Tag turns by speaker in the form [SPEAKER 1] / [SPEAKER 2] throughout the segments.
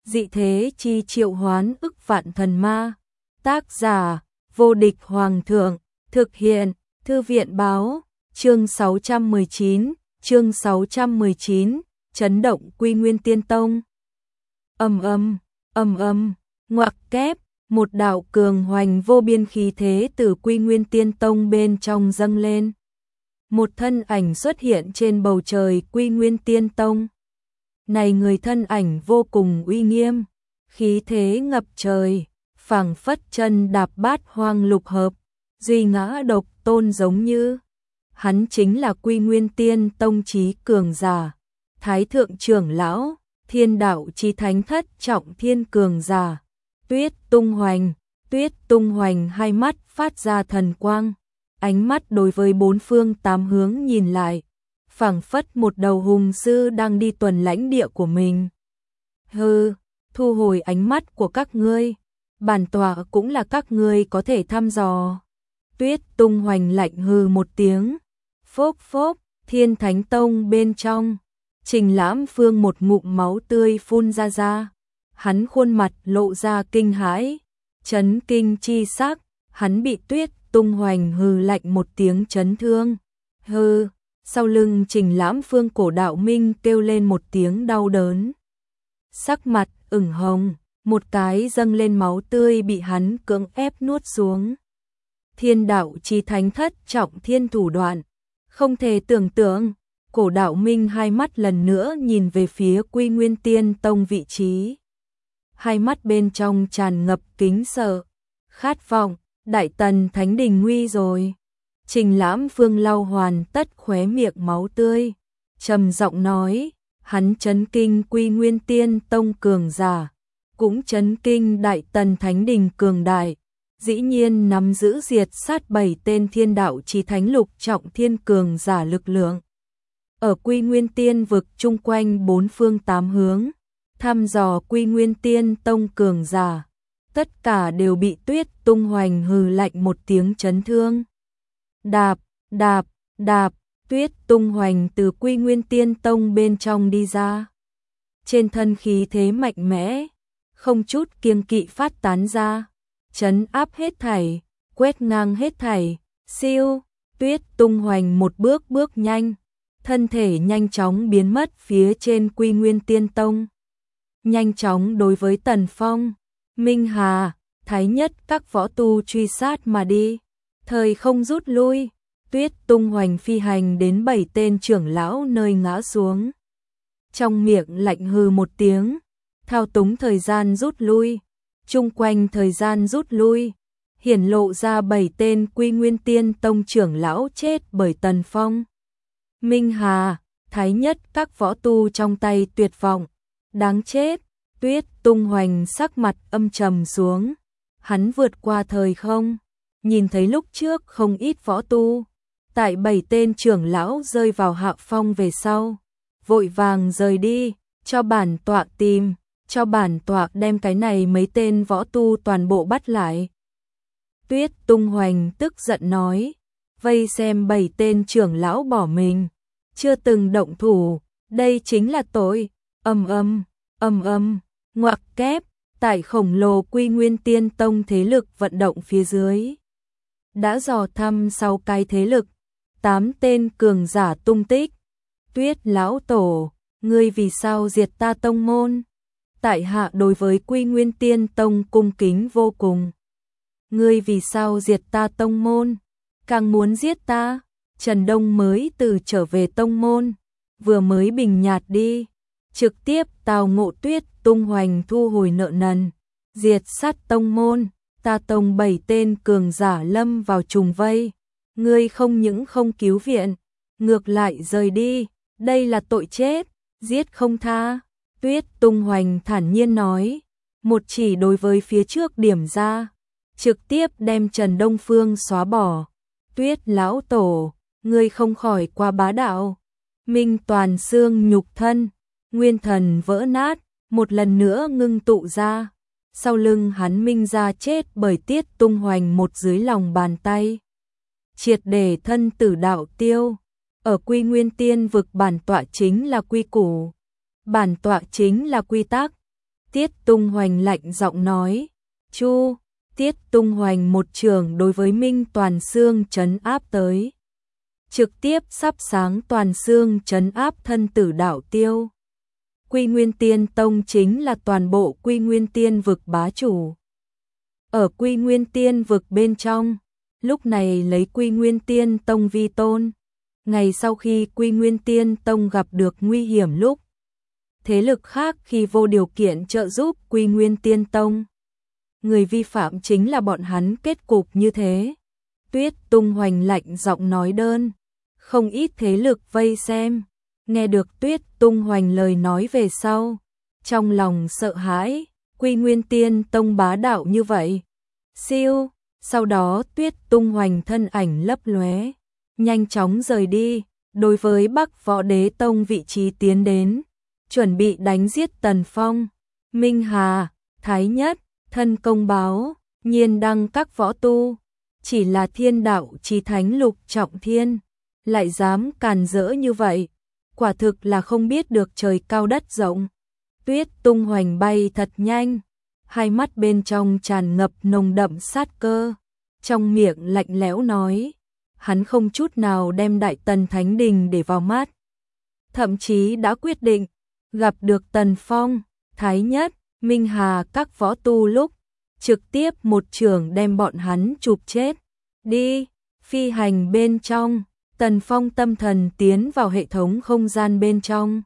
[SPEAKER 1] dị thế chi triệu hoán ức vạn thần ma. Tác giả, vô địch hoàng thượng, thực hiện, thư viện báo, chương 619, chấn động Quy Nguyên Tiên Tông. Ngoặc kép, một đạo cường hoành vô biên khí thế từ Quy Nguyên Tiên Tông bên trong dâng lên. Một thân ảnh xuất hiện trên bầu trời Quy Nguyên Tiên Tông. Này người thân ảnh vô cùng uy nghiêm, khí thế ngập trời, phảng phất chân đạp bát hoang lục hợp, duy ngã độc tôn giống như. Hắn chính là Quy Nguyên Tiên Tông chí cường giả, Thái thượng trưởng lão, Thiên đạo chí thánh thất trọng thiên cường giả, Tuyết Tung Hoành. Tuyết Tung Hoành hai mắt phát ra thần quang, ánh mắt đối với bốn phương tám hướng nhìn lại, phảng phất một đầu hùng sư đang đi tuần lãnh địa của mình. Hừ, thu hồi ánh mắt của các ngươi, bản tọa cũng là các ngươi có thể thăm dò. Tuyết Tung Hoành lạnh hừ một tiếng, phốc phốc, Thiên Thánh Tông bên trong, Trình Lãm Phương một ngụm máu tươi phun ra. Hắn khuôn mặt lộ ra kinh hãi, chấn kinh chi sắc, hắn bị Tuyết Tung Hoành hừ lạnh một tiếng chấn thương. Hừ, sau lưng Trình Lãm Phương Cổ Đạo Minh kêu lên một tiếng đau đớn. Sắc mặt ửng hồng, một cái dâng lên máu tươi bị hắn cưỡng ép nuốt xuống. Thiên đạo chí thánh thất trọng thiên thủ đoạn, không thể tưởng tượng. Cổ Đạo Minh hai mắt lần nữa nhìn về phía Quy Nguyên Tiên Tông vị trí. Hai mắt bên trong tràn ngập kính sợ, khát vọng, Đại Tần Thánh Đình nguy rồi. Trình Lãm Phương lau hoàn tất khóe miệng máu tươi, trầm giọng nói, hắn chấn kinh Quy Nguyên Tiên Tông cường giả, cũng chấn kinh Đại Tần Thánh Đình cường đại, dĩ nhiên nắm giữ diệt sát 7 tên thiên đạo chí thánh lục trọng thiên cường giả lực lượng. Ở Quy Nguyên Tiên vực chung quanh bốn phương tám hướng, thăm dò Quy Nguyên Tiên Tông cường giả, tất cả đều bị Tuyết Tung Hoành hừ lạnh một tiếng chấn thương. Đạp, đạp, đạp, Tuyết Tung Hoành từ Quy Nguyên Tiên Tông bên trong đi ra. Trên thân khí thế mạnh mẽ, không chút kiêng kỵ phát tán ra, trấn áp hết thảy, quét ngang hết thảy, siêu, Tuyết Tung Hoành một bước nhanh, thân thể nhanh chóng biến mất phía trên Quy Nguyên Tiên Tông. Nhanh chóng đối với Tần Phong, Minh Hà, Thái Nhất các võ tu truy sát mà đi. Thời không rút lui, Tuyết Tung Hoành phi hành đến 7 tên trưởng lão nơi ngã xuống. Trong miệng lạnh hừ một tiếng, thao túng thời gian rút lui, chung quanh thời gian rút lui, hiển lộ ra 7 tên Quy Nguyên Tiên Tông trưởng lão chết bởi Tần Phong. Minh Hà, Thái Nhất các võ tu trong tay tuyệt vọng, đáng chết. Tuyết Tung Hoành sắc mặt âm trầm xuống, hắn vượt qua thời không, nhìn thấy lúc trước không ít võ tu, tại 7 tên trưởng lão rơi vào hạ phong về sau, vội vàng rời đi, cho bản tọa tìm, cho bản tọa đem cái này mấy tên võ tu toàn bộ bắt lại. Tuyết Tung Hoành tức giận nói, vây xem 7 tên trưởng lão bỏ mình, chưa từng động thủ, đây chính là tội. Ngoặc kép, tại khổng lồ Quy Nguyên Tiên Tông thế lực vận động phía dưới. Đã dò thăm 6 cái thế lực, 8 tên cường giả tung tích. Tuyết lão tổ, ngươi vì sao diệt ta tông môn? Tại hạ đối với Quy Nguyên Tiên Tông cung kính vô cùng. Ngươi vì sao diệt ta tông môn? Càng muốn giết ta. Trần Đông mới từ trở về tông môn, vừa mới bình nhạt đi, trực tiếp tào ngộ Tuyết Tung Hoành thu hồi nợ nần, diệt sát tông môn, ta tông 7 tên cường giả lâm vào trùng vây, ngươi không những không cứu viện, ngược lại rời đi, đây là tội chết, giết không tha. Tuyết Tung Hoành thản nhiên nói, một chỉ đối với phía trước điểm ra, trực tiếp đem Trần Đông Phương xóa bỏ. Tuyết lão tổ, ngươi không khỏi quá bá đạo. Minh toàn xương nhục thân, nguyên thần vỡ nát, một lần nữa ngưng tụ ra. Sau lưng hắn Minh ra chết bởi Tuyết Tung Hoành một dưới lòng bàn tay. Triệt để thân tử đạo tiêu. Ở Quy Nguyên Tiên vực bản tọa chính là quy củ, bản tọa chính là quy tắc. Tiết Tung Hoành lạnh giọng nói. Chu. Tiết Tung Hoành một trường đối với Minh Toàn Xương trấn áp tới. Trực tiếp sắp sáng Toàn Xương trấn áp thân tử đạo tiêu. Quy Nguyên Tiên Tông chính là toàn bộ Quy Nguyên Tiên vực bá chủ. Ở Quy Nguyên Tiên vực bên trong, lúc này lấy Quy Nguyên Tiên Tông vi tôn. Ngày sau khi Quy Nguyên Tiên Tông gặp được nguy hiểm lúc, thế lực khác khi vô điều kiện trợ giúp Quy Nguyên Tiên Tông. Người vi phạm chính là bọn hắn, kết cục như thế. Tuyết Tung Hoành lạnh giọng nói đơn. Không ít thế lực vây xem. Nghe được Tuyết Tung Hoành lời nói về sau, trong lòng sợ hãi, Quy Nguyên Tiên Tông bá đạo như vậy. Siêu, sau đó Tuyết Tung Hoành thân ảnh lấp lóe, nhanh chóng rời đi, đối với Bắc Võ Đế Tông vị trí tiến đến, chuẩn bị đánh giết Tần Phong, Minh Hà, Thái Nhất, thân công báo, Nhiên Đăng các võ tu, chỉ là thiên đạo chí thánh lục trọng thiên, lại dám càn rỡ như vậy. Quả thực là không biết được trời cao đất rộng. Tuyết Tung Hoành bay thật nhanh, hai mắt bên trong tràn ngập nồng đậm sát cơ, trong miệng lạnh lẽo nói, hắn không chút nào đem Đại Tần Thánh Đình để vào mắt. Thậm chí đã quyết định, gặp được Tần Phong, Thái Nhất, Minh Hà các võ tu lúc, trực tiếp một chưởng đem bọn hắn chụp chết. Đi, phi hành bên trong. Tần Phong tâm thần tiến vào hệ thống không gian bên trong.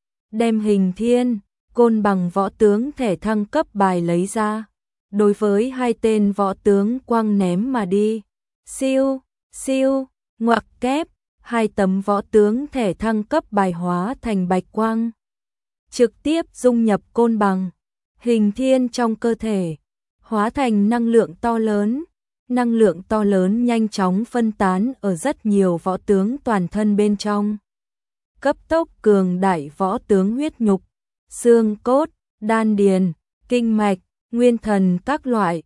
[SPEAKER 1] Đem Hình Thiên, Côn Bằng võ tướng thẻ thăng cấp bài lấy ra. Đối với hai tên võ tướng quăng ném mà đi. Siêu, siêu, ngoặc kép, hai tấm võ tướng thẻ thăng cấp bài hóa thành bạch quang. Trực tiếp dung nhập Côn Bằng, Hình Thiên trong cơ thể, hóa thành năng lượng to lớn. Năng lượng to lớn nhanh chóng phân tán ở rất nhiều võ tướng toàn thân bên trong. Cấp tốc cường đại võ tướng huyết nhục, xương cốt, đan điền, kinh mạch, nguyên thần các loại,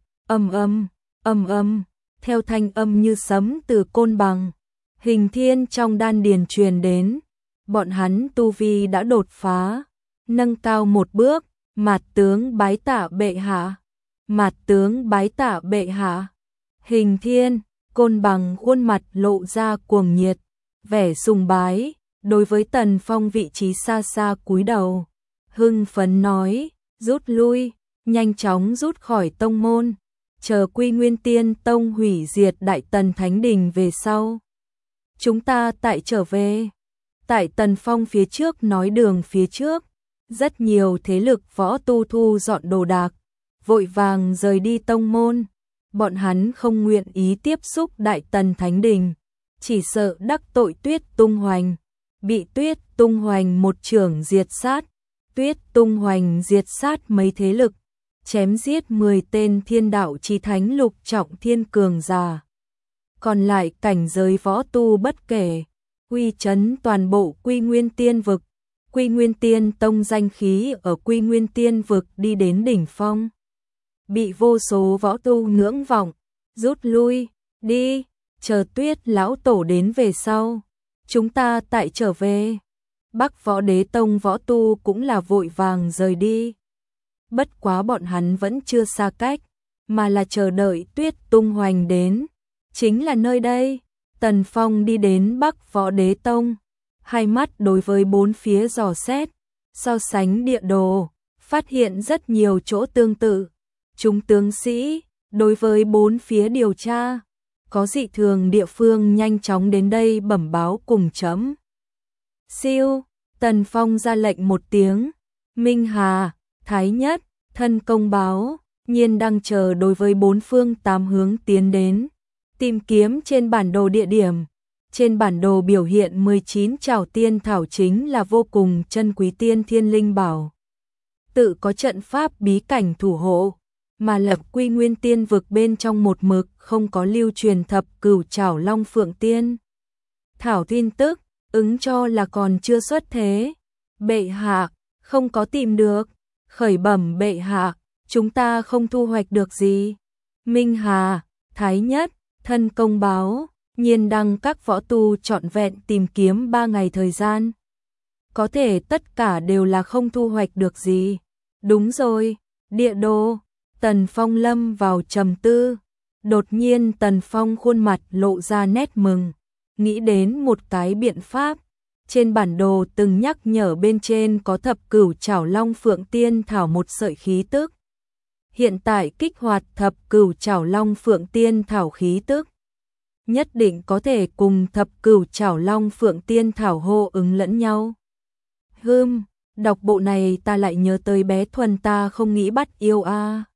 [SPEAKER 1] ầm ầm, theo thanh âm như sấm từ Côn Bằng, Hình Thiên trong đan điền truyền đến, bọn hắn tu vi đã đột phá, nâng cao một bước, Mạt tướng bái tạ bệ hạ, Mạt tướng bái tạ bệ hạ. Hình Thiên, Côn Bằng khuôn mặt lộ ra cuồng nhiệt, vẻ sùng bái, đối với Tần Phong vị trí xa xa cúi đầu, hưng phấn nói, rút lui, nhanh chóng rút khỏi tông môn, chờ Quy Nguyên Tiên Tông hủy diệt Đại Tần Thánh Đình về sau. Chúng ta tại trở về. Tại Tần Phong phía trước nói đường phía trước, rất nhiều thế lực võ tu thu dọn đồ đạc, vội vàng rời đi tông môn. Bọn hắn không nguyện ý tiếp xúc Đại Tần Thánh Đình, chỉ sợ đắc tội Tuyết Tung Hoành, bị Tuyết Tung Hoành một chưởng diệt sát. Tuyết Tung Hoành diệt sát mấy thế lực, chém giết 10 tên thiên đạo chí thánh lục trọng thiên cường giả. Còn lại cảnh giới võ tu bất kể, uy chấn toàn bộ Quy Nguyên Tiên vực. Quy Nguyên Tiên Tông danh khí ở Quy Nguyên Tiên vực đi đến đỉnh phong. Bị vô số võ tu ngưỡng vọng, rút lui, đi, chờ Tuyết lão tổ đến về sau, chúng ta tại trở về. Bắc Võ Đế Tông võ tu cũng là vội vàng rời đi. Bất quá bọn hắn vẫn chưa xa cách, mà là chờ đợi Tuyết Tung Hoành đến. Chính là nơi đây, Tần Phong đi đến Bắc Võ Đế Tông, hai mắt đối với bốn phía dò xét, so sánh địa đồ, phát hiện rất nhiều chỗ tương tự. Chúng tướng sĩ, đối với bốn phía điều tra, có dị thường địa phương nhanh chóng đến đây bẩm báo cùng chấm. Siêu, Tần Phong ra lệnh một tiếng, Minh Hà, Thái Nhất, thân công báo, Nhiên đang chờ đối với bốn phương tám hướng tiến đến, tìm kiếm trên bản đồ địa điểm. Trên bản đồ biểu hiện 19 trảo tiên thảo chính là vô cùng chân quý tiên thiên linh bảo. Tự có trận pháp bí cảnh thủ hộ, mà lập Quy Nguyên Tiên vực bên trong một mực không có lưu truyền thập cửu trảo long phượng tiên. Thảo tin tức, ứng cho là còn chưa xuất thế. Bệ hạ, không có tìm được. Khởi bẩm bệ hạ, chúng ta không thu hoạch được gì. Minh Hà, Thái Nhất, thân công báo, Nhiên đăng các võ tu trọn vẹn tìm kiếm 3 ngày thời gian. Có thể tất cả đều là không thu hoạch được gì. Đúng rồi, địa đồ. Tần Phong lâm vào trầm tư. Đột nhiên Tần Phong khuôn mặt lộ ra nét mừng, nghĩ đến một cái biện pháp. Trên bản đồ từng nhắc nhở bên trên có thập cửu chảo long phượng tiên thảo một sợi khí tức. Hiện tại kích hoạt thập cửu chảo long phượng tiên thảo khí tức, nhất định có thể cùng thập cửu chảo long phượng tiên thảo hô ứng lẫn nhau. Đọc bộ này ta lại nhớ tới bé Thuần ta không nghĩ bắt yêu a.